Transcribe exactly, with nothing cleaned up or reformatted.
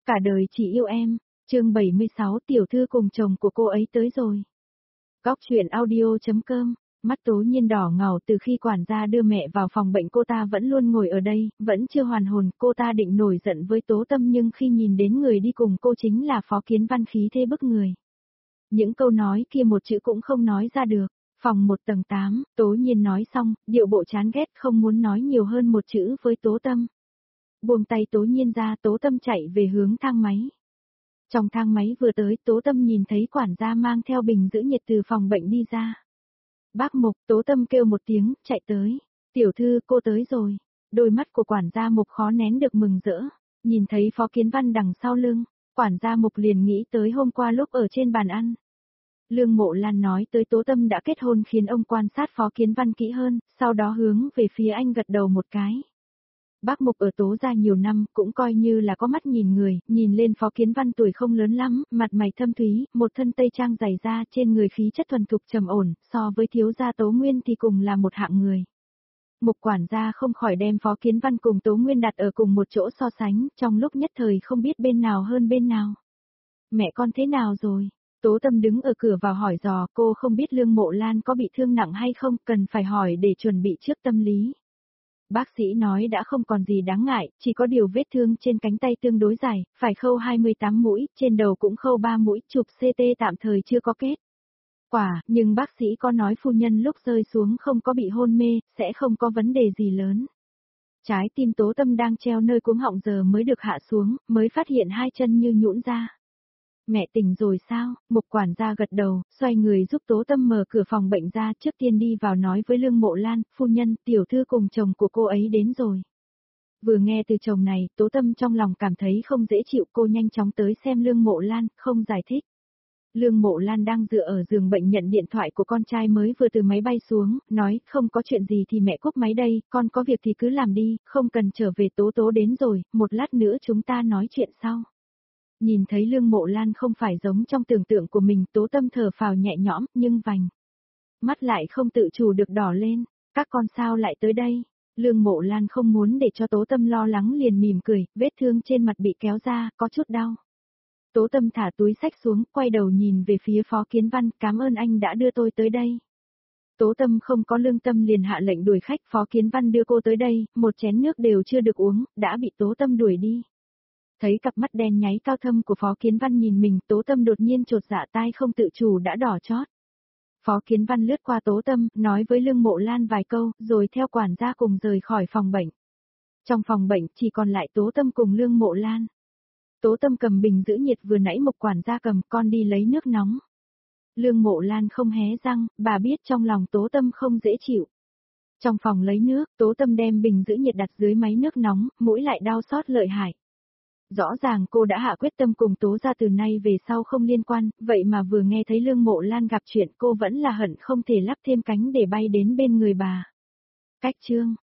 Cả đời chỉ yêu em, chương bảy mươi sáu tiểu thư cùng chồng của cô ấy tới rồi. Góc truyện audio.com, mắt Tố Nhiên đỏ ngầu từ khi quản gia đưa mẹ vào phòng bệnh cô ta vẫn luôn ngồi ở đây, vẫn chưa hoàn hồn, cô ta định nổi giận với Tố Tâm nhưng khi nhìn đến người đi cùng cô chính là Phó Kiến Văn khí thế bức người. Những câu nói kia một chữ cũng không nói ra được. Phòng một tầng tám, Tố Nhiên nói xong, điệu bộ chán ghét không muốn nói nhiều hơn một chữ với Tố Tâm. Buông tay Tố Nhiên ra, Tố Tâm chạy về hướng thang máy. Trong thang máy vừa tới, Tố Tâm nhìn thấy quản gia mang theo bình giữ nhiệt từ phòng bệnh đi ra. Bác Mục, Tố Tâm kêu một tiếng, chạy tới. Tiểu thư, cô tới rồi. Đôi mắt của quản gia Mục khó nén được mừng rỡ. Nhìn thấy Phó Kiến Văn đằng sau lưng, quản gia Mục liền nghĩ tới hôm qua lúc ở trên bàn ăn. Lương Mộ Lan nói tới Tố Tâm đã kết hôn khiến ông quan sát Phó Kiến Văn kỹ hơn, sau đó hướng về phía anh gật đầu một cái. Bác Mục ở Tố gia nhiều năm, cũng coi như là có mắt nhìn người, nhìn lên Phó Kiến Văn tuổi không lớn lắm, mặt mày thâm thúy, một thân tây trang dày da, trên người khí chất thuần thục trầm ổn, so với thiếu gia Tố Nguyên thì cùng là một hạng người. Mục quản gia không khỏi đem Phó Kiến Văn cùng Tố Nguyên đặt ở cùng một chỗ so sánh, trong lúc nhất thời không biết bên nào hơn bên nào. Mẹ con thế nào rồi? Tố Tâm đứng ở cửa vào hỏi dò, cô không biết Lương Mộ Lan có bị thương nặng hay không, cần phải hỏi để chuẩn bị trước tâm lý. Bác sĩ nói đã không còn gì đáng ngại, chỉ có điều vết thương trên cánh tay tương đối dài, phải khâu hai mươi tám mũi, trên đầu cũng khâu ba mũi, chụp xê tê tạm thời chưa có kết quả, nhưng bác sĩ có nói phu nhân lúc rơi xuống không có bị hôn mê, sẽ không có vấn đề gì lớn. Trái tim Tố Tâm đang treo nơi cuống họng giờ mới được hạ xuống, mới phát hiện hai chân như nhũn ra. Mẹ tỉnh rồi sao? Mục quản gia gật đầu, xoay người giúp Tố Tâm mở cửa phòng bệnh ra, trước tiên đi vào nói với Lương Mộ Lan, phu nhân, tiểu thư cùng chồng của cô ấy đến rồi. Vừa nghe từ chồng này, Tố Tâm trong lòng cảm thấy không dễ chịu, cô nhanh chóng tới xem Lương Mộ Lan, không giải thích. Lương Mộ Lan đang dựa ở giường bệnh nhận điện thoại của con trai mới vừa từ máy bay xuống, nói, không có chuyện gì thì mẹ cúp máy đây, con có việc thì cứ làm đi, không cần trở về. Tố Tố đến rồi, một lát nữa chúng ta nói chuyện sau. Nhìn thấy Lương Mộ Lan không phải giống trong tưởng tượng của mình, Tố Tâm thở phào nhẹ nhõm, nhưng vành mắt lại không tự chủ được đỏ lên. Các con sao lại tới đây? Lương Mộ Lan không muốn để cho Tố Tâm lo lắng liền mỉm cười, vết thương trên mặt bị kéo ra, có chút đau. Tố Tâm thả túi xách xuống, quay đầu nhìn về phía Phó Kiến Văn, cảm ơn anh đã đưa tôi tới đây. Tố Tâm không có lương tâm liền hạ lệnh đuổi khách, Phó Kiến Văn đưa cô tới đây, một chén nước đều chưa được uống, đã bị Tố Tâm đuổi đi. Thấy cặp mắt đen nháy cao thâm của Phó Kiến Văn nhìn mình, Tố Tâm đột nhiên chột dạ, tai không tự chủ đã đỏ chót. Phó Kiến Văn lướt qua Tố Tâm, nói với Lương Mộ Lan vài câu, rồi theo quản gia cùng rời khỏi phòng bệnh. Trong phòng bệnh chỉ còn lại Tố Tâm cùng Lương Mộ Lan. Tố Tâm cầm bình giữ nhiệt vừa nãy Mục quản gia cầm, con đi lấy nước nóng. Lương Mộ Lan không hé răng, bà biết trong lòng Tố Tâm không dễ chịu. Trong phòng lấy nước, Tố Tâm đem bình giữ nhiệt đặt dưới máy nước nóng, mũi lại đau xót lợi hại. Rõ ràng cô đã hạ quyết tâm cùng Tố gia từ nay về sau không liên quan, vậy mà vừa nghe thấy Lương Mộ Lan gặp chuyện cô vẫn là hận không thể lắp thêm cánh để bay đến bên người bà. Cách chương